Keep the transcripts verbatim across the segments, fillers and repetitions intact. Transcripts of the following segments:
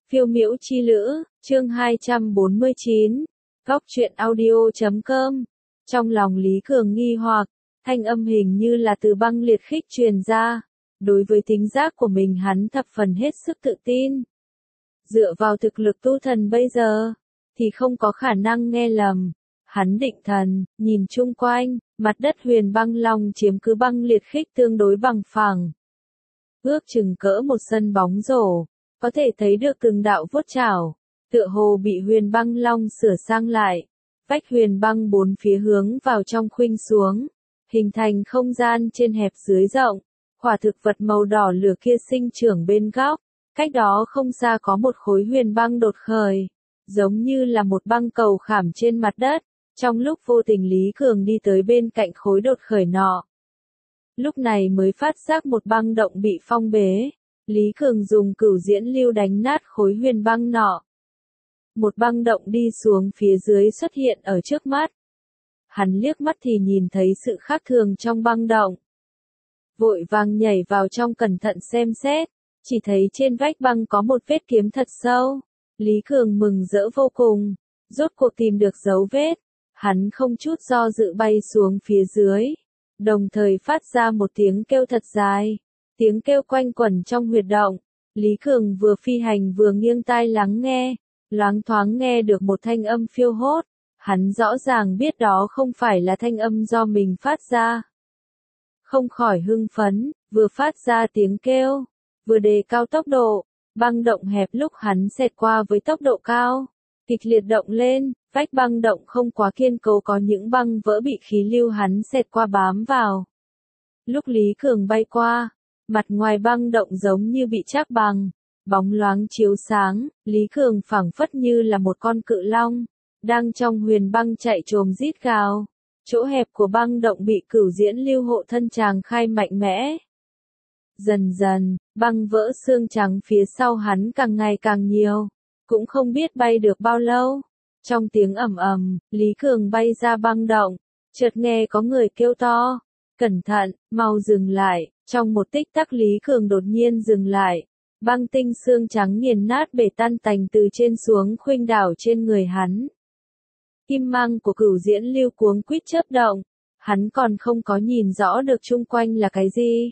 Phiêu miễu chi lữ, chương hai trăm bốn mươi chín, góc truyện audio chấm com. Trong lòng Lý Cường nghi hoặc, thanh âm hình như là từ băng liệt khích truyền ra. Đối với tính giác của mình hắn thập phần hết sức tự tin. Dựa vào thực lực tu thần bây giờ, thì không có khả năng nghe lầm. Hắn định thần, nhìn chung quanh, mặt đất huyền băng long chiếm cứ băng liệt khích tương đối bằng phẳng. Ước chừng cỡ một sân bóng rổ, có thể thấy được từng đạo vuốt chảo, tựa hồ bị huyền băng long sửa sang lại. Vách huyền băng bốn phía hướng vào trong khuynh xuống, hình thành không gian trên hẹp dưới rộng. Quả thực vật màu đỏ lửa kia sinh trưởng bên góc, cách đó không xa có một khối huyền băng đột khởi, giống như là một băng cầu khảm trên mặt đất. Trong lúc vô tình Lý Cường đi tới bên cạnh khối đột khởi nọ, lúc này mới phát giác một băng động bị phong bế. Lý Cường dùng cửu diễn lưu đánh nát khối huyền băng nọ. Một băng động đi xuống phía dưới xuất hiện ở trước mắt. Hắn liếc mắt thì nhìn thấy sự khác thường trong băng động. Vội vàng nhảy vào trong cẩn thận xem xét, chỉ thấy trên vách băng có một vết kiếm thật sâu. Lý Cường mừng rỡ vô cùng, rốt cuộc tìm được dấu vết. Hắn không chút do dự bay xuống phía dưới, đồng thời phát ra một tiếng kêu thật dài. Tiếng kêu quanh quẩn trong huyệt động. Lý Cường vừa phi hành vừa nghiêng tai lắng nghe, loáng thoáng nghe được một thanh âm phiêu hốt. Hắn rõ ràng biết đó không phải là thanh âm do mình phát ra. Không khỏi hưng phấn, vừa phát ra tiếng kêu, vừa đề cao tốc độ. Băng động hẹp lúc hắn xẹt qua với tốc độ cao, kịch liệt động lên. Vách băng động không quá kiên cố, có những băng vỡ bị khí lưu hắn xẹt qua bám vào. Lúc Lý Cường bay qua, mặt ngoài băng động giống như bị trác bằng, bóng loáng chiếu sáng. Lý Cường phảng phất như là một con cự long, đang trong huyền băng chạy trồm rít gào. Chỗ hẹp của băng động bị cửu diễn lưu hộ thân tràng khai mạnh mẽ. Dần dần, băng vỡ xương trắng phía sau hắn càng ngày càng nhiều, cũng không biết bay được bao lâu. Trong tiếng ầm ầm, Lý Cường bay ra băng động, chợt nghe có người kêu to, cẩn thận, mau dừng lại. Trong một tích tắc Lý Cường đột nhiên dừng lại, băng tinh xương trắng nghiền nát bể tan tành từ trên xuống khuynh đảo trên người hắn. Kim mang của cửu diễn lưu cuống quýt chớp động, hắn còn không có nhìn rõ được chung quanh là cái gì.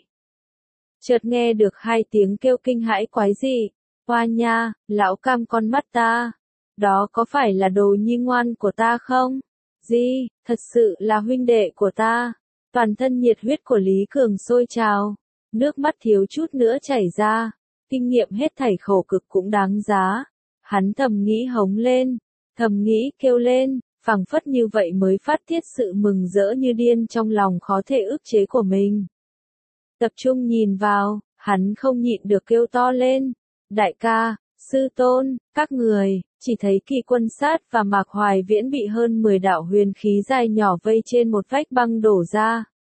Chợt nghe được hai tiếng kêu kinh hãi quái dị, hoa nha, lão cam con mắt ta. Đó có phải là đồ nhi ngoan của ta không? Gì, thật sự là huynh đệ của ta. Toàn thân nhiệt huyết của Lý Cường sôi trào, nước mắt thiếu chút nữa chảy ra. Kinh nghiệm hết thảy khổ cực cũng đáng giá. Hắn thầm nghĩ hống lên, thầm nghĩ kêu lên, phảng phất như vậy mới phát tiết sự mừng rỡ như điên trong lòng khó thể ức chế của mình. Tập trung nhìn vào, hắn không nhịn được kêu to lên, đại ca, sư tôn, các người. Chỉ thấy Kỳ Quân Sát và Mạc Hoài Viễn bị hơn mười đạo huyền khí dài nhỏ vây trên một vách băng đổ ra.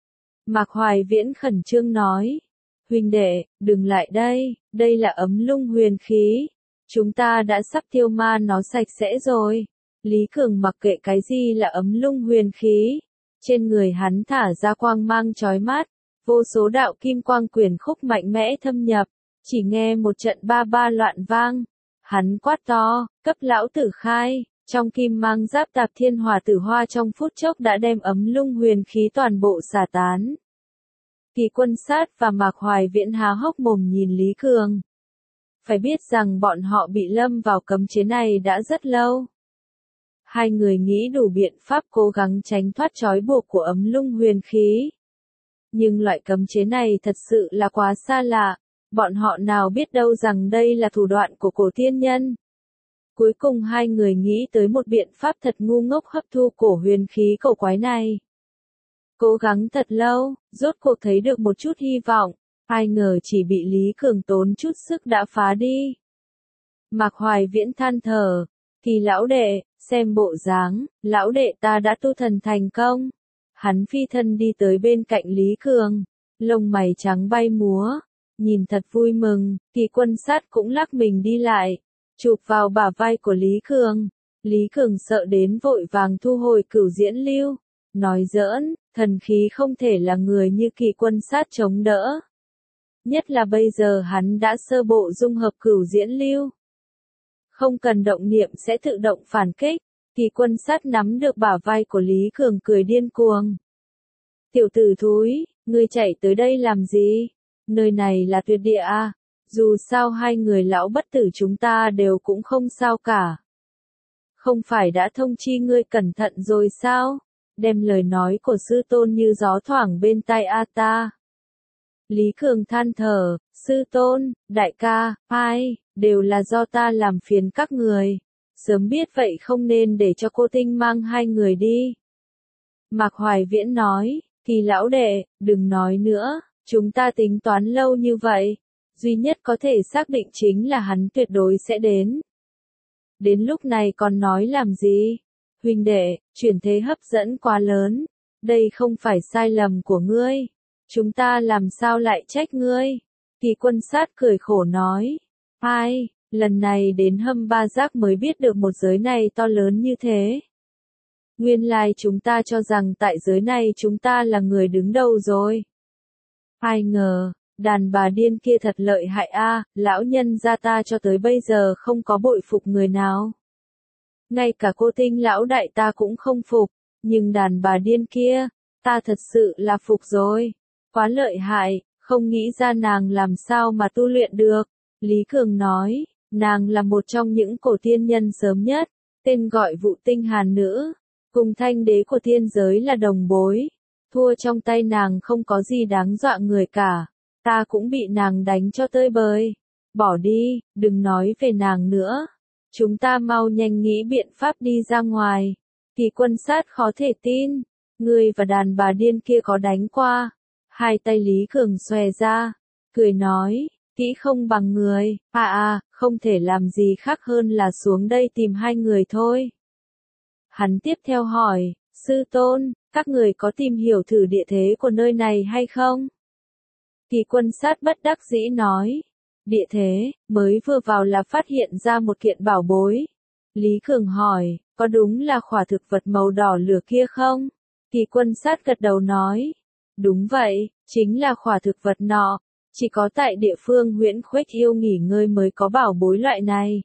Mạc Hoài Viễn khẩn trương nói, huynh đệ, đừng lại đây, đây là ấm lung huyền khí. Chúng ta đã sắp tiêu ma nó sạch sẽ rồi. Lý Cường mặc kệ cái gì là ấm lung huyền khí. Trên người hắn thả ra quang mang chói mắt, vô số đạo kim quang quyển khúc mạnh mẽ thâm nhập, chỉ nghe một trận ba ba loạn vang. Hắn quát to, cấp lão tử khai. Trong kim mang giáp tạp thiên hỏa tử hoa trong phút chốc đã đem ấm lung huyền khí toàn bộ xả tán. Kỳ Quân Sát và Mạc Hoài Viễn há hốc mồm nhìn Lý Cường. Phải biết rằng bọn họ bị lâm vào cấm chế này đã rất lâu. Hai người nghĩ đủ biện pháp cố gắng tránh thoát trói buộc của ấm lung huyền khí. Nhưng loại cấm chế này thật sự là quá xa lạ. Bọn họ nào biết đâu rằng đây là thủ đoạn của cổ tiên nhân. Cuối cùng hai người nghĩ tới một biện pháp thật ngu ngốc hấp thu cổ huyền khí cổ quái này. Cố gắng thật lâu, rốt cuộc thấy được một chút hy vọng, ai ngờ chỉ bị Lý Cường tốn chút sức đã phá đi. Mạc Hoài Viễn than thở, Kỳ lão đệ, xem bộ dáng, lão đệ ta đã tu thần thành công. Hắn phi thân đi tới bên cạnh Lý Cường, lông mày trắng bay múa. Nhìn thật vui mừng. Kỳ Quân Sát cũng lắc mình đi lại, chụp vào bả vai của Lý Cường. Lý Cường sợ đến vội vàng thu hồi cửu diễn lưu, nói giỡn, thần khí không thể là người như Kỳ Quân Sát chống đỡ. Nhất là bây giờ hắn đã sơ bộ dung hợp cửu diễn lưu. Không cần động niệm sẽ tự động phản kích. Kỳ Quân Sát nắm được bả vai của Lý Cường cười điên cuồng. Tiểu tử thúi, ngươi chạy tới đây làm gì? Nơi này là tuyệt địa à? Dù sao hai người lão bất tử chúng ta đều cũng không sao cả. Không phải đã thông chi ngươi cẩn thận rồi sao? Đem lời nói của sư tôn như gió thoảng bên tai a ta. Lý Cường than thở, sư tôn, đại ca, ai, đều là do ta làm phiền các người. Sớm biết vậy không nên để cho cô Tinh mang hai người đi. Mạc Hoài Viễn nói, Kỳ lão đệ, đừng nói nữa, chúng ta tính toán lâu như vậy. Duy nhất có thể xác định chính là hắn tuyệt đối sẽ đến. Đến lúc này còn nói làm gì? Huynh đệ, chuyển thế hấp dẫn quá lớn. Đây không phải sai lầm của ngươi. Chúng ta làm sao lại trách ngươi? Kỳ Quân Sát cười khổ nói. Ai, lần này đến Hâm Ba Giác mới biết được một giới này to lớn như thế. Nguyên lai chúng ta cho rằng tại giới này chúng ta là người đứng đầu rồi. Ai ngờ, đàn bà điên kia thật lợi hại a, lão nhân gia ta cho tới bây giờ không có bội phục người nào. Ngay cả cô Tinh lão đại ta cũng không phục, nhưng đàn bà điên kia, ta thật sự là phục rồi. Quá lợi hại, không nghĩ ra nàng làm sao mà tu luyện được. Lý Cường nói, nàng là một trong những cổ tiên nhân sớm nhất, tên gọi Vụ Tinh Hàn Nữ, cùng thanh đế của thiên giới là đồng bối. Thua trong tay nàng không có gì đáng dọa người cả, ta cũng bị nàng đánh cho tơi bời. Bỏ đi, đừng nói về nàng nữa. Chúng ta mau nhanh nghĩ biện pháp đi ra ngoài. Kỳ Quân Sát khó thể tin, ngươi và đàn bà điên kia có đánh qua. Hai tay Lý Cường xòe ra, cười nói, kỹ không bằng người, à à, không thể làm gì khác hơn là xuống đây tìm hai người thôi. Hắn tiếp theo hỏi, sư tôn, các người có tìm hiểu thử địa thế của nơi này hay không? Kỳ Quân Sát bất đắc dĩ nói, địa thế, mới vừa vào là phát hiện ra một kiện bảo bối. Lý Cường hỏi, có đúng là khỏa thực vật màu đỏ lửa kia không? Kỳ Quân Sát gật đầu nói, đúng vậy, chính là khỏa thực vật nọ, chỉ có tại địa phương Huyễn Khuếch Yêu nghỉ ngơi mới có bảo bối loại này.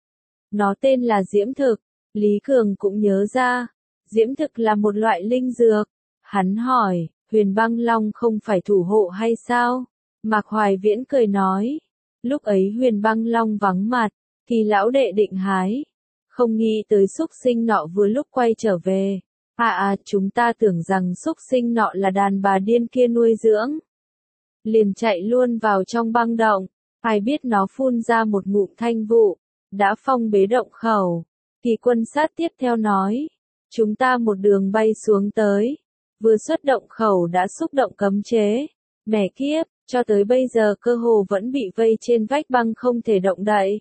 Nó tên là diễm thực, Lý Cường cũng nhớ ra, diễm thực là một loại linh dược. Hắn hỏi, Huyền Băng Long không phải thủ hộ hay sao? Mạc Hoài Viễn cười nói, lúc ấy Huyền Băng Long vắng mặt, thì lão đệ định hái. Không nghĩ tới xúc sinh nọ vừa lúc quay trở về. À à, chúng ta tưởng rằng xúc sinh nọ là đàn bà điên kia nuôi dưỡng. Liền chạy luôn vào trong băng động, ai biết nó phun ra một ngụm thanh vụ, đã phong bế động khẩu. Kỳ Quân Sát tiếp theo nói, chúng ta một đường bay xuống tới, vừa xuất động khẩu đã xúc động cấm chế. Mẹ kiếp, cho tới bây giờ cơ hồ vẫn bị vây trên vách băng không thể động đậy.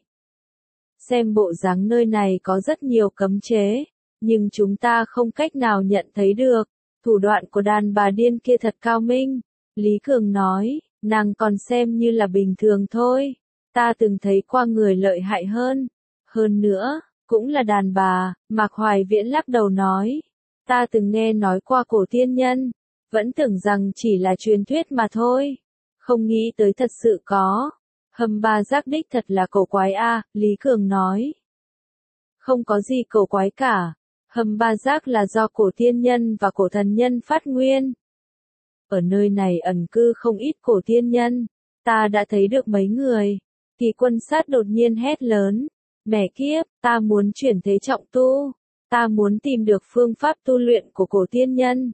Xem bộ dáng nơi này có rất nhiều cấm chế, nhưng chúng ta không cách nào nhận thấy được. Thủ đoạn của đàn bà điên kia thật cao minh. Lý Cường nói, nàng còn xem như là bình thường thôi. Ta từng thấy qua người lợi hại hơn. Hơn nữa, cũng là đàn bà. Mạc Hoài Viễn lắc đầu nói, ta từng nghe nói qua cổ tiên nhân, vẫn tưởng rằng chỉ là truyền thuyết mà thôi. Không nghĩ tới thật sự có. Hâm Ba Giác đích thật là cổ quái a, Lý Cường nói. Không có gì cổ quái cả. Hâm Ba Giác là do cổ tiên nhân và cổ thần nhân phát nguyên. Ở nơi này ẩn cư không ít cổ tiên nhân. Ta đã thấy được mấy người. Kỳ Quân Sát đột nhiên hét lớn. Mẹ kiếp, ta muốn chuyển thế trọng tu. Ta muốn tìm được phương pháp tu luyện của cổ tiên nhân.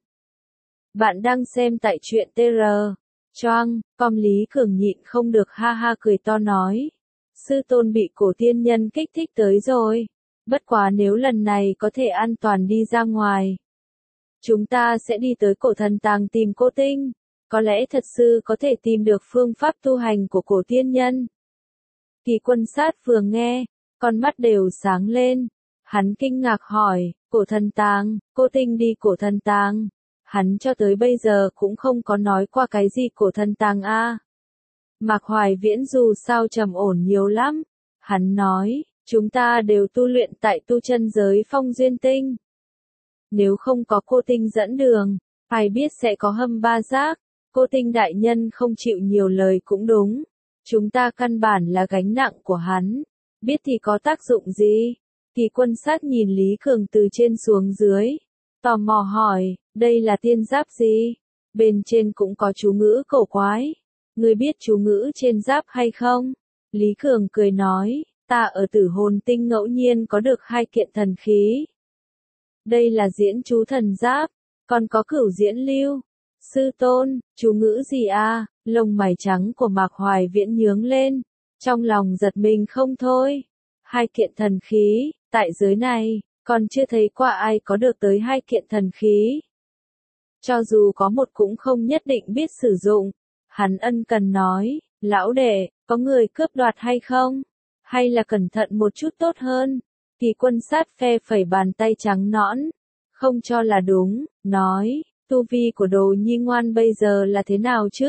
Bạn đang xem tại truyện tê rờ. Choang, com Lý Cường nhịn không được ha ha cười to nói. Sư tôn bị cổ tiên nhân kích thích tới rồi. Bất quá nếu lần này có thể an toàn đi ra ngoài, chúng ta sẽ đi tới cổ thần tàng tìm cô Tinh. Có lẽ thật sự có thể tìm được phương pháp tu hành của cổ tiên nhân. Kỳ Quân Sát vừa nghe, con mắt đều sáng lên. Hắn kinh ngạc hỏi, cổ thần tàng, cô Tinh đi cổ thần tàng. Hắn cho tới bây giờ cũng không có nói qua cái gì cổ thần tàng a. Mạc Hoài Viễn dù sao trầm ổn nhiều lắm. Hắn nói, chúng ta đều tu luyện tại tu chân giới Phong Duyên Tinh. Nếu không có cô Tinh dẫn đường, ai biết sẽ có Hâm Ba Giác. Cô Tinh đại nhân không chịu nhiều lời cũng đúng. Chúng ta căn bản là gánh nặng của hắn. Biết thì có tác dụng gì? Kỳ Quân Sát nhìn Lý Cường từ trên xuống dưới, tò mò hỏi, đây là tiên giáp gì? Bên trên cũng có chú ngữ cổ quái. Ngươi biết chú ngữ trên giáp hay không? Lý Cường cười nói, ta ở Tử Hồn Tinh ngẫu nhiên có được hai kiện thần khí. Đây là diễn chú thần giáp, còn có cửu diễn lưu. Sư tôn, chú ngữ gì à? Lông mày trắng của Mạc Hoài Viễn nhướng lên, trong lòng giật mình không thôi. Hai kiện thần khí, tại giới này, còn chưa thấy qua ai có được tới hai kiện thần khí. Cho dù có một cũng không nhất định biết sử dụng. Hắn ân cần nói, lão đệ, có người cướp đoạt hay không? Hay là cẩn thận một chút tốt hơn? Kỳ Quân Sát phe phẩy bàn tay trắng nõn, không cho là đúng, nói, tu vi của Đồ Nhi Ngoan bây giờ là thế nào chứ?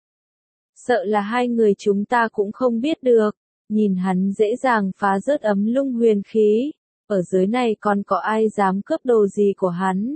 Sợ là hai người chúng ta cũng không biết được. Nhìn hắn dễ dàng phá rớt ấm lung huyền khí, ở dưới này còn có ai dám cướp đồ gì của hắn?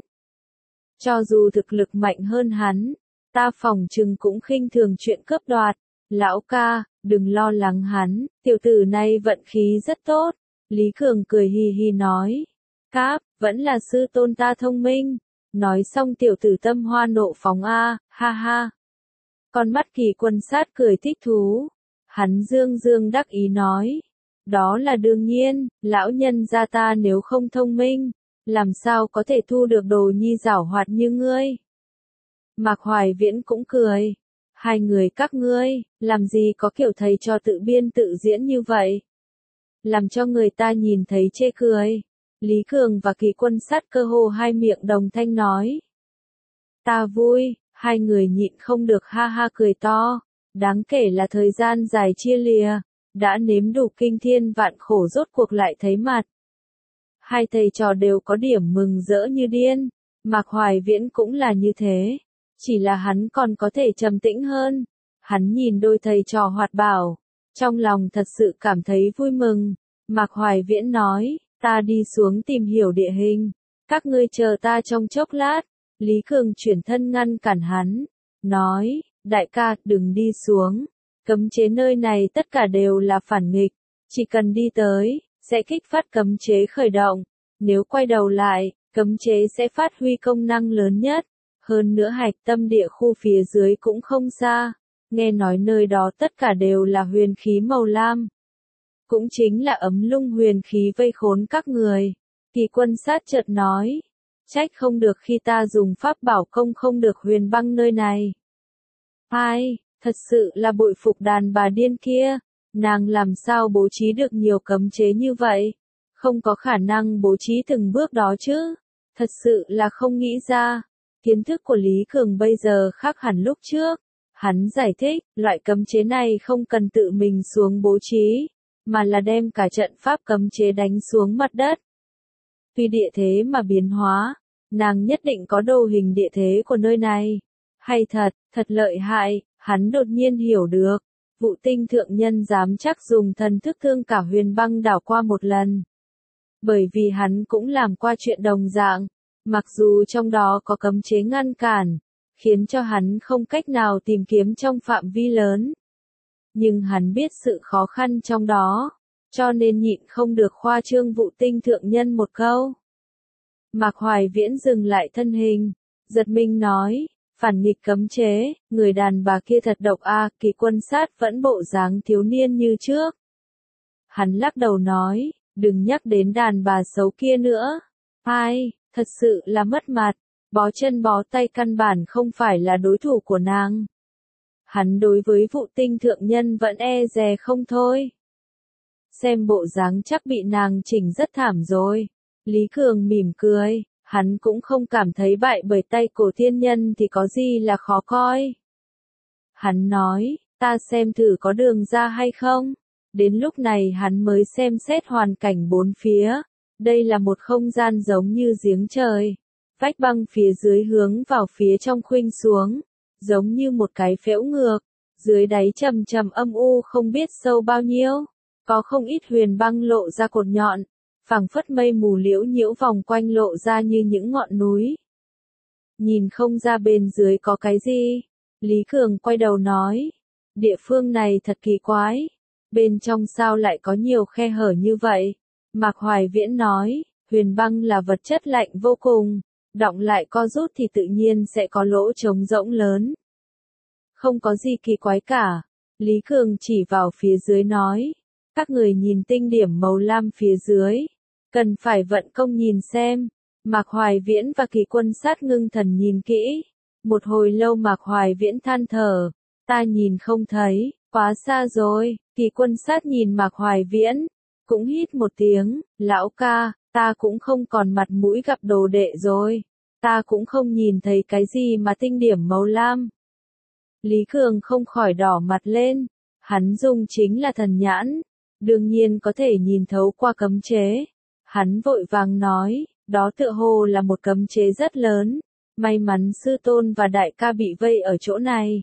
Cho dù thực lực mạnh hơn hắn, ta phỏng chừng cũng khinh thường chuyện cướp đoạt. Lão ca, đừng lo lắng hắn, tiểu tử này vận khí rất tốt. Lý Cường cười hì hì nói. Cáp, vẫn là sư tôn ta thông minh. Nói xong tiểu tử tâm hoa nộ phóng a, ha ha. Con mắt Kỳ Quân Sát cười thích thú. Hắn dương dương đắc ý nói. Đó là đương nhiên, lão nhân gia ta nếu không thông minh, làm sao có thể thu được đồ nhi giảo hoạt như ngươi. Mạc Hoài Viễn cũng cười. Hai người các ngươi, làm gì có kiểu thầy trò tự biên tự diễn như vậy? Làm cho người ta nhìn thấy chê cười. Lý Cường và Kỳ Quân Sát cơ hồ hai miệng đồng thanh nói. Ta vui, hai người nhịn không được ha ha cười to. Đáng kể là thời gian dài chia lìa, đã nếm đủ kinh thiên vạn khổ rốt cuộc lại thấy mặt. Hai thầy trò đều có điểm mừng rỡ như điên, Mạc Hoài Viễn cũng là như thế, chỉ là hắn còn có thể trầm tĩnh hơn. Hắn nhìn đôi thầy trò hoạt bảo, trong lòng thật sự cảm thấy vui mừng. Mạc Hoài Viễn nói, ta đi xuống tìm hiểu địa hình, các ngươi chờ ta trong chốc lát. Lý Cường chuyển thân ngăn cản hắn, nói, đại ca, đừng đi xuống. Cấm chế nơi này tất cả đều là phản nghịch, chỉ cần đi tới, sẽ kích phát cấm chế khởi động. Nếu quay đầu lại, cấm chế sẽ phát huy công năng lớn nhất. Hơn nữa hạch tâm địa khu phía dưới cũng không xa. Nghe nói nơi đó tất cả đều là huyền khí màu lam. Cũng chính là ấm lung huyền khí vây khốn các người. Kỳ Quân Sát chợt nói, trách không được khi ta dùng pháp bảo công không được huyền băng nơi này. Ai, thật sự là bội phục đàn bà điên kia, nàng làm sao bố trí được nhiều cấm chế như vậy? Không có khả năng bố trí từng bước đó chứ, thật sự là không nghĩ ra. Kiến thức của Lý Cường bây giờ khác hẳn lúc trước. Hắn giải thích, loại cấm chế này không cần tự mình xuống bố trí, mà là đem cả trận pháp cấm chế đánh xuống mặt đất. Tuy địa thế mà biến hóa, nàng nhất định có đồ hình địa thế của nơi này. Hay thật, thật lợi hại, hắn đột nhiên hiểu được. Vụ Tinh thượng nhân dám chắc dùng thần thức thương cả huyền băng đảo qua một lần. Bởi vì hắn cũng làm qua chuyện đồng dạng, mặc dù trong đó có cấm chế ngăn cản, khiến cho hắn không cách nào tìm kiếm trong phạm vi lớn. Nhưng hắn biết sự khó khăn trong đó, cho nên nhịn không được khoa trương Vụ Tinh thượng nhân một câu. Mạc Hoài Viễn dừng lại thân hình, giật mình nói, phản nghịch cấm chế, người đàn bà kia thật độc a. Kỳ Quân Sát vẫn bộ dáng thiếu niên như trước. Hắn lắc đầu nói, đừng nhắc đến đàn bà xấu kia nữa. Ai, thật sự là mất mặt, bó chân bó tay căn bản không phải là đối thủ của nàng. Hắn đối với Vụ Tinh thượng nhân vẫn e dè không thôi. Xem bộ dáng chắc bị nàng chỉnh rất thảm rồi. Lý Cường mỉm cười, hắn cũng không cảm thấy bại bởi tay cổ thiên nhân thì có gì là khó coi. Hắn nói, ta xem thử có đường ra hay không. Đến lúc này hắn mới xem xét hoàn cảnh bốn phía. Đây là một không gian giống như giếng trời. Vách băng phía dưới hướng vào phía trong khuynh xuống, giống như một cái phễu ngược. Dưới đáy trầm trầm âm u không biết sâu bao nhiêu. Có không ít huyền băng lộ ra cột nhọn, phảng phất mây mù liễu nhiễu vòng quanh lộ ra như những ngọn núi. Nhìn không ra bên dưới có cái gì. Lý Cường quay đầu nói, địa phương này thật kỳ quái. Bên trong sao lại có nhiều khe hở như vậy? Mạc Hoài Viễn nói, huyền băng là vật chất lạnh vô cùng, đọng lại co rút thì tự nhiên sẽ có lỗ trống rỗng lớn. Không có gì kỳ quái cả. Lý Cường chỉ vào phía dưới nói, các người nhìn tinh điểm màu lam phía dưới, cần phải vận công nhìn xem. Mạc Hoài Viễn và Kỳ Quân Sát ngưng thần nhìn kỹ. Một hồi lâu Mạc Hoài Viễn than thở, ta nhìn không thấy, quá xa rồi. Kỳ Quân Sát nhìn Mạc Hoài Viễn, cũng hít một tiếng, lão ca, ta cũng không còn mặt mũi gặp đồ đệ rồi, ta cũng không nhìn thấy cái gì mà tinh điểm màu lam. Lý Cường không khỏi đỏ mặt lên, hắn dùng chính là thần nhãn, đương nhiên có thể nhìn thấu qua cấm chế. Hắn vội vàng nói, đó tựa hồ là một cấm chế rất lớn, may mắn sư tôn và đại ca bị vây ở chỗ này.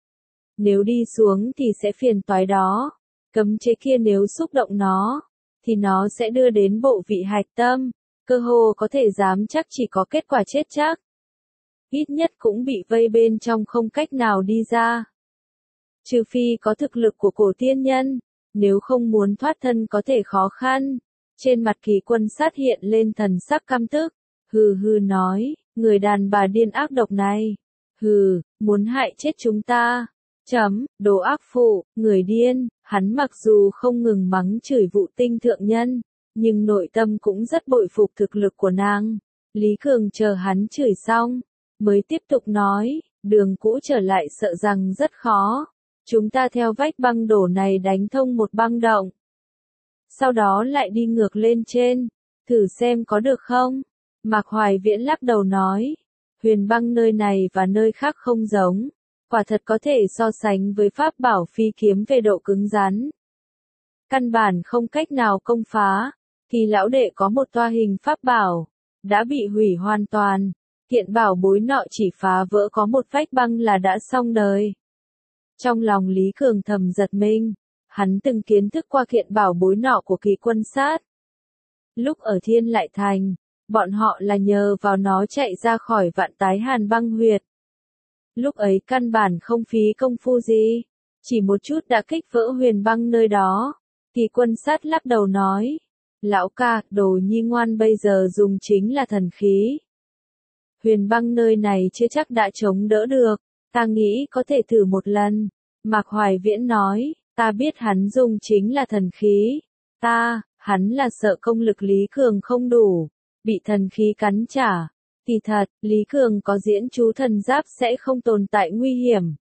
Nếu đi xuống thì sẽ phiền toái đó, cấm chế kia nếu xúc động nó, thì nó sẽ đưa đến bộ vị hạch tâm, cơ hồ có thể dám chắc chỉ có kết quả chết chắc. Ít nhất cũng bị vây bên trong không cách nào đi ra. Trừ phi có thực lực của cổ tiên nhân, nếu không muốn thoát thân có thể khó khăn. Trên mặt Kỳ Quân Sát hiện lên thần sắc căm tức, hừ hừ nói, người đàn bà điên ác độc này, hừ, muốn hại chết chúng ta. Chấm, đồ ác phụ, người điên. Hắn mặc dù không ngừng mắng chửi Vụ Tinh thượng nhân, nhưng nội tâm cũng rất bội phục thực lực của nàng. Lý Cường chờ hắn chửi xong, mới tiếp tục nói, đường cũ trở lại sợ rằng rất khó. Chúng ta theo vách băng đổ này đánh thông một băng động. Sau đó lại đi ngược lên trên, thử xem có được không? Mạc Hoài Viễn lắc đầu nói, huyền băng nơi này và nơi khác không giống, quả thật có thể so sánh với pháp bảo phi kiếm về độ cứng rắn. Căn bản không cách nào công phá, thì lão đệ có một toa hình pháp bảo, đã bị hủy hoàn toàn, kiện bảo bối nọ chỉ phá vỡ có một vách băng là đã xong đời. Trong lòng Lý Cường thầm giật mình, hắn từng kiến thức qua kiện bảo bối nọ của Kỳ Quân Sát. Lúc ở Thiên Lại Thành, bọn họ là nhờ vào nó chạy ra khỏi Vạn Tái Hàn băng huyệt. Lúc ấy căn bản không phí công phu gì, chỉ một chút đã kích vỡ huyền băng nơi đó. Kỳ Quân Sát lắc đầu nói, lão ca, đồ nhi ngoan bây giờ dùng chính là thần khí. Huyền băng nơi này chưa chắc đã chống đỡ được, ta nghĩ có thể thử một lần. Mạc Hoài Viễn nói, ta biết hắn dùng chính là thần khí. Ta, hắn là sợ công lực Lý Cường không đủ, bị thần khí cắn trả. Kỳ thật, Lý Cường có diễn chú thần giáp sẽ không tồn tại nguy hiểm.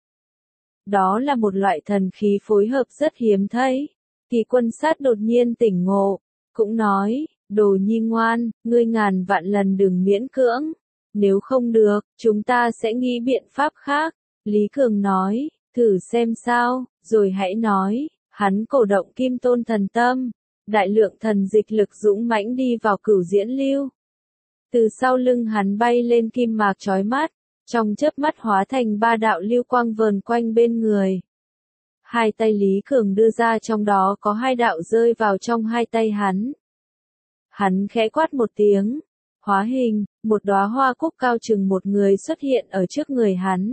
Đó là một loại thần khí phối hợp rất hiếm thấy. Kỳ Quân Sát đột nhiên tỉnh ngộ, cũng nói, đồ nhi ngoan, ngươi ngàn vạn lần đừng miễn cưỡng. Nếu không được, chúng ta sẽ nghĩ biện pháp khác. Lý Cường nói, thử xem sao, rồi hãy nói. Hắn cổ động Kim Tôn thần tâm, đại lượng thần dịch lực dũng mãnh đi vào Cửu Diễn Lưu. Từ sau lưng hắn bay lên kim mạc chói mắt, trong chớp mắt hóa thành ba đạo lưu quang vờn quanh bên người. Hai tay Lý Cường đưa ra trong đó có hai đạo rơi vào trong hai tay hắn. Hắn khẽ quát một tiếng, hóa hình, một đóa hoa cúc cao chừng một người xuất hiện ở trước người hắn.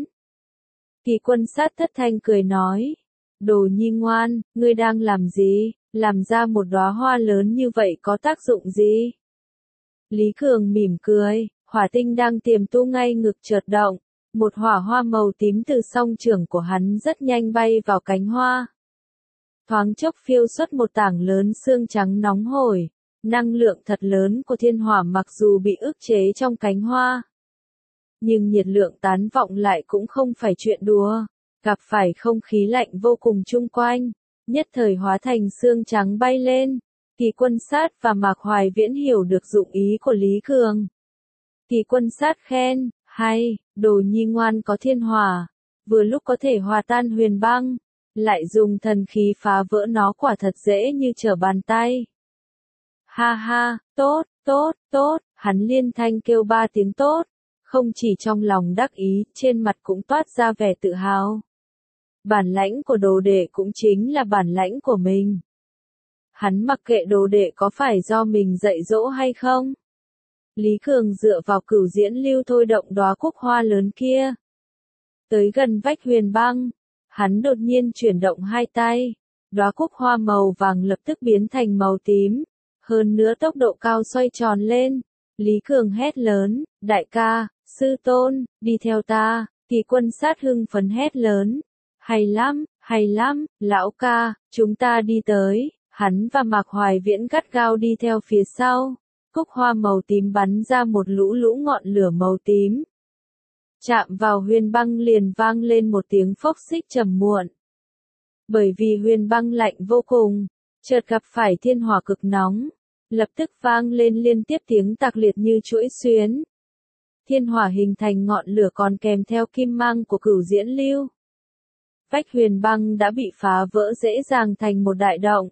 Kỳ Quân Sát thất thanh cười nói, đồ nhi ngoan, ngươi đang làm gì, làm ra một đóa hoa lớn như vậy có tác dụng gì? Lý Cường mỉm cười, hỏa tinh đang tiềm tu ngay ngực chợt động, một hỏa hoa màu tím từ song trưởng của hắn rất nhanh bay vào cánh hoa. Thoáng chốc phiêu xuất một tảng lớn xương trắng nóng hổi, năng lượng thật lớn của thiên hỏa mặc dù bị ức chế trong cánh hoa. Nhưng nhiệt lượng tán vọng lại cũng không phải chuyện đùa, gặp phải không khí lạnh vô cùng chung quanh, nhất thời hóa thành xương trắng bay lên. Kỳ Quân Sát và Mạc Hoài Viễn hiểu được dụng ý của Lý Cường. Kỳ Quân Sát khen, hay, đồ nhi ngoan có thiên hỏa, vừa lúc có thể hòa tan huyền băng, lại dùng thần khí phá vỡ nó quả thật dễ như trở bàn tay. Ha ha, tốt, tốt, tốt, hắn liên thanh kêu ba tiếng tốt, không chỉ trong lòng đắc ý, trên mặt cũng toát ra vẻ tự hào. Bản lãnh của đồ đệ cũng chính là bản lãnh của mình. Hắn mặc kệ đồ đệ có phải do mình dạy dỗ hay không. Lý Cường dựa vào Cửu Diễn Lưu thôi động đóa cúc hoa lớn kia. Tới gần vách huyền băng, hắn đột nhiên chuyển động hai tay, đóa cúc hoa màu vàng lập tức biến thành màu tím, hơn nữa tốc độ cao xoay tròn lên. Lý Cường hét lớn, đại ca, sư tôn, đi theo ta. Kỳ Quân Sát hưng phấn hét lớn, hay lắm, hay lắm, lão ca, chúng ta đi tới. Hắn và Mạc Hoài Viễn gắt gao đi theo phía sau. Cúc hoa màu tím bắn ra một lũ lũ ngọn lửa màu tím. Chạm vào huyền băng liền vang lên một tiếng phốc xích trầm muộn. Bởi vì huyền băng lạnh vô cùng, chợt gặp phải thiên hỏa cực nóng, lập tức vang lên liên tiếp tiếng tạc liệt như chuỗi xuyến. Thiên hỏa hình thành ngọn lửa còn kèm theo kim mang của Cửu Diễn Lưu. Vách huyền băng đã bị phá vỡ dễ dàng thành một đại động.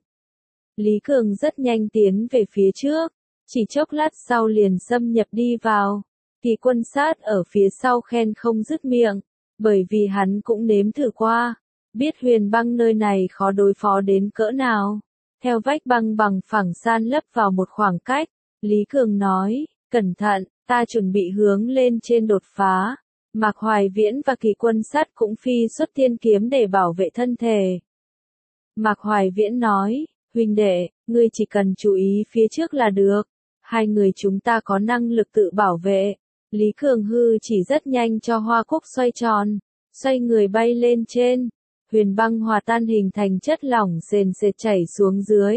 Lý Cường rất nhanh tiến về phía trước, chỉ chốc lát sau liền xâm nhập đi vào. Kỳ Quân Sát ở phía sau khen không dứt miệng, bởi vì hắn cũng nếm thử qua, biết huyền băng nơi này khó đối phó đến cỡ nào. Theo vách băng bằng phẳng san lấp vào một khoảng cách, Lý Cường nói, cẩn thận, ta chuẩn bị hướng lên trên đột phá. Mạc Hoài Viễn và Kỳ Quân Sát cũng phi xuất thiên kiếm để bảo vệ thân thể. Mạc Hoài Viễn nói, huynh đệ, ngươi chỉ cần chú ý phía trước là được, hai người chúng ta có năng lực tự bảo vệ. Lý Cường hư chỉ rất nhanh cho hoa cúc xoay tròn, xoay người bay lên trên, huyền băng hòa tan hình thành chất lỏng sền sệt chảy xuống dưới.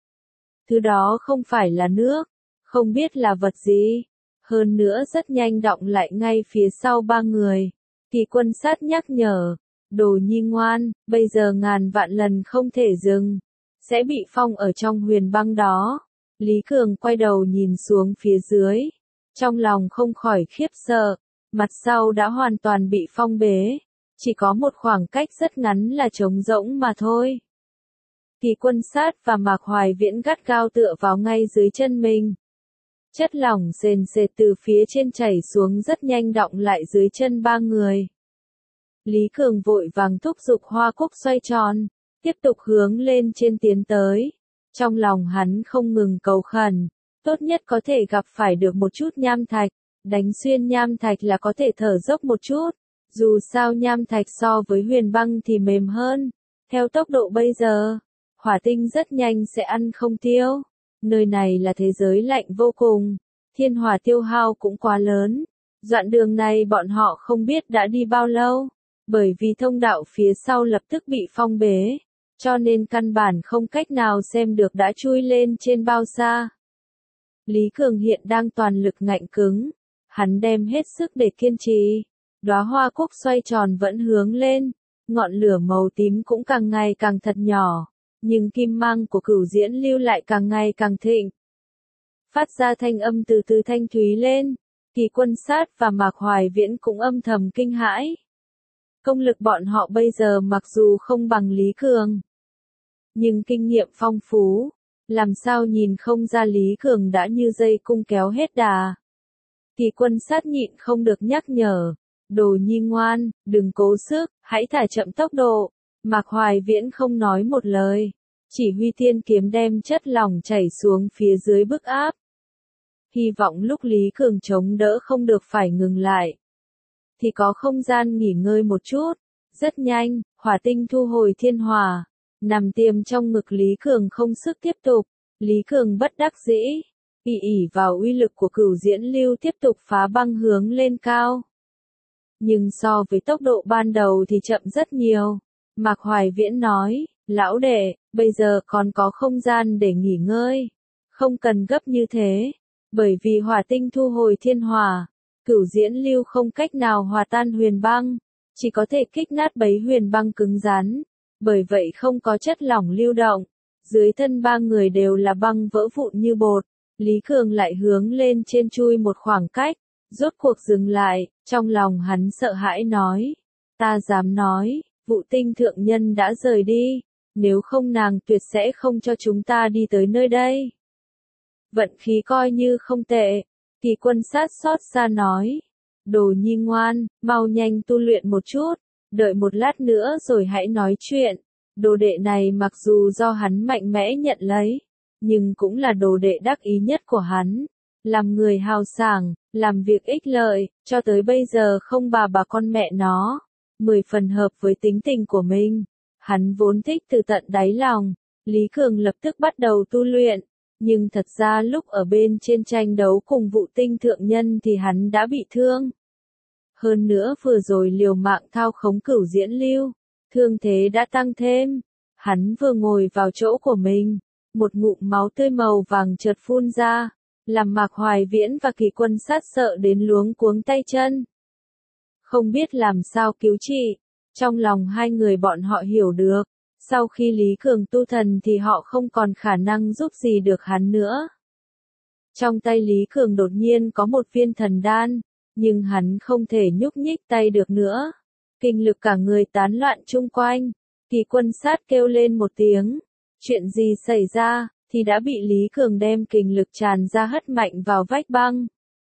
Thứ đó không phải là nước, không biết là vật gì, hơn nữa rất nhanh đọng lại ngay phía sau ba người. Kỳ Quân Sát nhắc nhở, đồ nhi ngoan, bây giờ ngàn vạn lần không thể dừng, sẽ bị phong ở trong huyền băng đó. Lý Cường quay đầu nhìn xuống phía dưới, trong lòng không khỏi khiếp sợ, mặt sau đã hoàn toàn bị phong bế, chỉ có một khoảng cách rất ngắn là trống rỗng mà thôi. Kỳ Quân Sát và Mạc Hoài Viễn gắt gao tựa vào ngay dưới chân mình. Chất lỏng sền sệt từ phía trên chảy xuống rất nhanh đọng lại dưới chân ba người. Lý Cường vội vàng thúc giục hoa cúc xoay tròn, tiếp tục hướng lên trên tiến tới. Trong lòng hắn không ngừng cầu khẩn, tốt nhất có thể gặp phải được một chút nham thạch, đánh xuyên nham thạch là có thể thở dốc một chút. Dù sao nham thạch so với huyền băng thì mềm hơn. Theo tốc độ bây giờ, hỏa tinh rất nhanh sẽ ăn không tiêu. Nơi này là thế giới lạnh vô cùng, thiên hỏa tiêu hao cũng quá lớn. Đoạn đường này bọn họ không biết đã đi bao lâu, bởi vì thông đạo phía sau lập tức bị phong bế, cho nên căn bản không cách nào xem được đã chui lên trên bao xa. Lý Cường hiện đang toàn lực ngạnh cứng, hắn đem hết sức để kiên trì. Đóa hoa cúc xoay tròn vẫn hướng lên, ngọn lửa màu tím cũng càng ngày càng thật nhỏ, nhưng kim mang của Cửu Diễn Lưu lại càng ngày càng thịnh. Phát ra thanh âm từ từ thanh thúy lên, Kỳ Quân Sát và Mạc Hoài Viễn cũng âm thầm kinh hãi. Công lực bọn họ bây giờ mặc dù không bằng Lý Cường, nhưng kinh nghiệm phong phú, làm sao nhìn không ra Lý Cường đã như dây cung kéo hết đà. Kỳ Quân Sát nhịn không được nhắc nhở, đồ nhi ngoan, đừng cố sức, hãy thả chậm tốc độ. Mạc Hoài Viễn không nói một lời, chỉ huy thiên kiếm đem chất lỏng chảy xuống phía dưới bức áp. Hy vọng lúc Lý Cường chống đỡ không được phải ngừng lại, thì có không gian nghỉ ngơi một chút. Rất nhanh, hỏa tinh thu hồi thiên hỏa, nằm tiềm trong ngực Lý Cường không sức tiếp tục. Lý Cường bất đắc dĩ, ỷ ỷ vào uy lực của Cửu Diễn Lưu tiếp tục phá băng hướng lên cao. Nhưng so với tốc độ ban đầu thì chậm rất nhiều. Mạc Hoài Viễn nói, lão đệ, bây giờ còn có không gian để nghỉ ngơi, không cần gấp như thế, bởi vì hỏa tinh thu hồi thiên hỏa, Cửu Diễn Lưu không cách nào hòa tan huyền băng, chỉ có thể kích nát bấy huyền băng cứng rắn, bởi vậy không có chất lỏng lưu động, dưới thân ba người đều là băng vỡ vụn như bột. Lý Cường lại hướng lên trên chui một khoảng cách, rốt cuộc dừng lại, trong lòng hắn sợ hãi nói, ta dám nói, Vụ Tinh thượng nhân đã rời đi, nếu không nàng tuyệt sẽ không cho chúng ta đi tới nơi đây. Vận khí coi như không tệ. Kỳ Quân Sát xót xa nói, đồ nhi ngoan, mau nhanh tu luyện một chút, đợi một lát nữa rồi hãy nói chuyện. Đồ đệ này mặc dù do hắn mạnh mẽ nhận lấy, nhưng cũng là đồ đệ đắc ý nhất của hắn. Làm người hào sảng, làm việc ích lợi, cho tới bây giờ không bà bà con mẹ nó, mười phần hợp với tính tình của mình. Hắn vốn thích từ tận đáy lòng, Lý Cường lập tức bắt đầu tu luyện, nhưng thật ra lúc ở bên trên tranh đấu cùng Vụ Tinh thượng nhân thì hắn đã bị thương. Hơn nữa vừa rồi liều mạng thao khống Cửu Diễn Lưu, thương thế đã tăng thêm. Hắn vừa ngồi vào chỗ của mình, một ngụm máu tươi màu vàng chợt phun ra, làm Mạc Hoài Viễn và Kỳ Quân Sát sợ đến luống cuống tay chân. Không biết làm sao cứu trị, trong lòng hai người bọn họ hiểu được, sau khi Lý Cường tu thần thì họ không còn khả năng giúp gì được hắn nữa. Trong tay Lý Cường đột nhiên có một viên thần đan, nhưng hắn không thể nhúc nhích tay được nữa. Kinh lực cả người tán loạn chung quanh, Kỳ Quân Sát kêu lên một tiếng. Chuyện gì xảy ra, thì đã bị Lý Cường đem kinh lực tràn ra hất mạnh vào vách băng.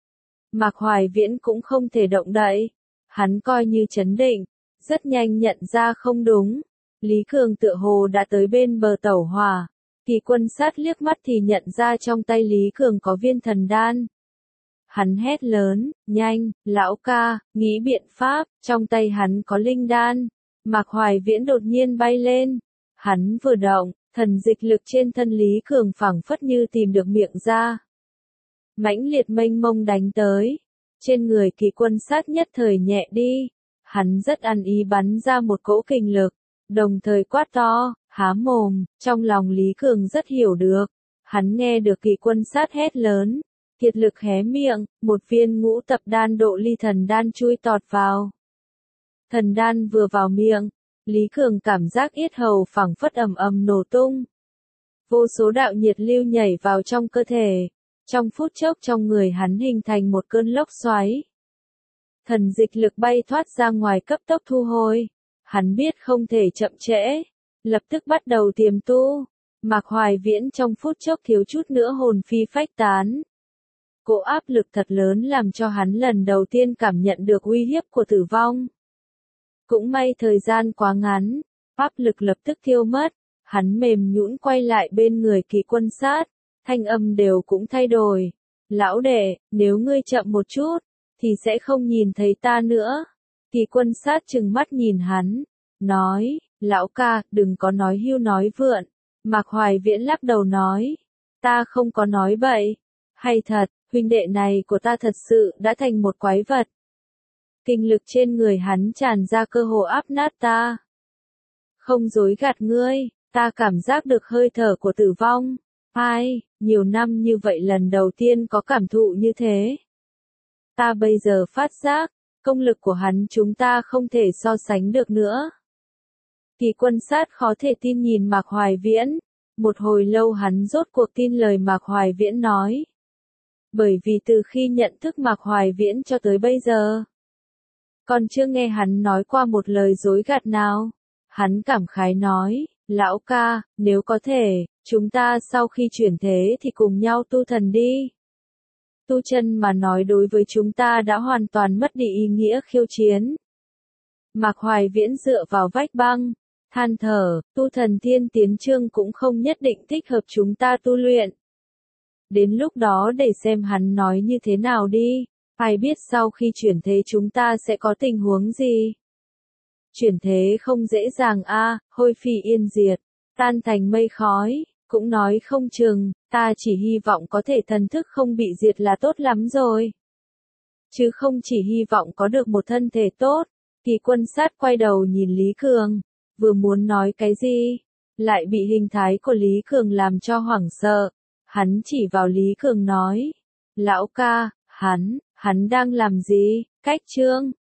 Mạc Hoài Viễn cũng không thể động đậy. Hắn coi như trấn định, rất nhanh nhận ra không đúng. Lý Cường tựa hồ đã tới bên bờ tẩu hỏa. Kỳ Quân Sát liếc mắt thì nhận ra trong tay Lý Cường có viên thần đan. Hắn hét lớn, nhanh, lão ca, nghĩ biện pháp, trong tay hắn có linh đan. Mạc Hoài Viễn đột nhiên bay lên. Hắn vừa động, thần dịch lực trên thân Lý Cường phảng phất như tìm được miệng ra. Mãnh liệt mênh mông đánh tới. Trên người Kỳ Quân Sát nhất thời nhẹ đi. Hắn rất ăn ý bắn ra một cỗ kinh lực, đồng thời quát to, há mồm, trong lòng Lý Cường rất hiểu được. Hắn nghe được Kỳ Quân Sát hét lớn, kiệt lực hé miệng, một viên ngũ tập đan độ ly thần đan chui tọt vào. Thần đan vừa vào miệng, Lý Cường cảm giác yết hầu phảng phất ầm ầm nổ tung. Vô số đạo nhiệt lưu nhảy vào trong cơ thể, trong phút chốc trong người hắn hình thành một cơn lốc xoáy. Thần dịch lực bay thoát ra ngoài cấp tốc thu hồi. Hắn biết không thể chậm trễ, lập tức bắt đầu tiềm tu. Mạc Hoài Viễn trong phút chốc thiếu chút nữa hồn phi phách tán. Cỗ áp lực thật lớn làm cho hắn lần đầu tiên cảm nhận được uy hiếp của tử vong. Cũng may thời gian quá ngắn, áp lực lập tức tiêu mất, hắn mềm nhũn quay lại bên người Kỳ Quân Sát, thanh âm đều cũng thay đổi. Lão đệ, nếu ngươi chậm một chút, thì sẽ không nhìn thấy ta nữa. Kỳ Quân Sát trừng mắt nhìn hắn, nói, lão ca, đừng có nói hưu nói vượn. Mạc Hoài Viễn lắc đầu nói, ta không có nói bậy, hay thật, huynh đệ này của ta thật sự đã thành một quái vật. Kinh lực trên người hắn tràn ra cơ hồ áp nát ta. Không dối gạt ngươi, ta cảm giác được hơi thở của tử vong. Ai, nhiều năm như vậy lần đầu tiên có cảm thụ như thế. Ta bây giờ phát giác, công lực của hắn chúng ta không thể so sánh được nữa. Kỳ Quân Sát khó thể tin nhìn Mạc Hoài Viễn. Một hồi lâu hắn rốt cuộc tin lời Mạc Hoài Viễn nói. Bởi vì từ khi nhận thức Mạc Hoài Viễn cho tới bây giờ, còn chưa nghe hắn nói qua một lời dối gạt nào. Hắn cảm khái nói, lão ca, nếu có thể, chúng ta sau khi chuyển thế thì cùng nhau tu thần đi. Tu chân mà nói đối với chúng ta đã hoàn toàn mất đi ý nghĩa khiêu chiến. Mạc Hoài Viễn dựa vào vách băng, than thở, tu thần thiên tiến chương cũng không nhất định thích hợp chúng ta tu luyện. Đến lúc đó để xem hắn nói như thế nào đi, phải biết sau khi chuyển thế chúng ta sẽ có tình huống gì. Chuyển thế không dễ dàng a, hôi phi yên diệt, tan thành mây khói, cũng nói không chừng, ta chỉ hy vọng có thể thần thức không bị diệt là tốt lắm rồi. Chứ không chỉ hy vọng có được một thân thể tốt. Kỳ Quân Sát quay đầu nhìn Lý Cường, vừa muốn nói cái gì, lại bị hình thái của Lý Cường làm cho hoảng sợ. Hắn chỉ vào Lý Cường nói, lão ca, hắn, hắn đang làm gì, cách chương.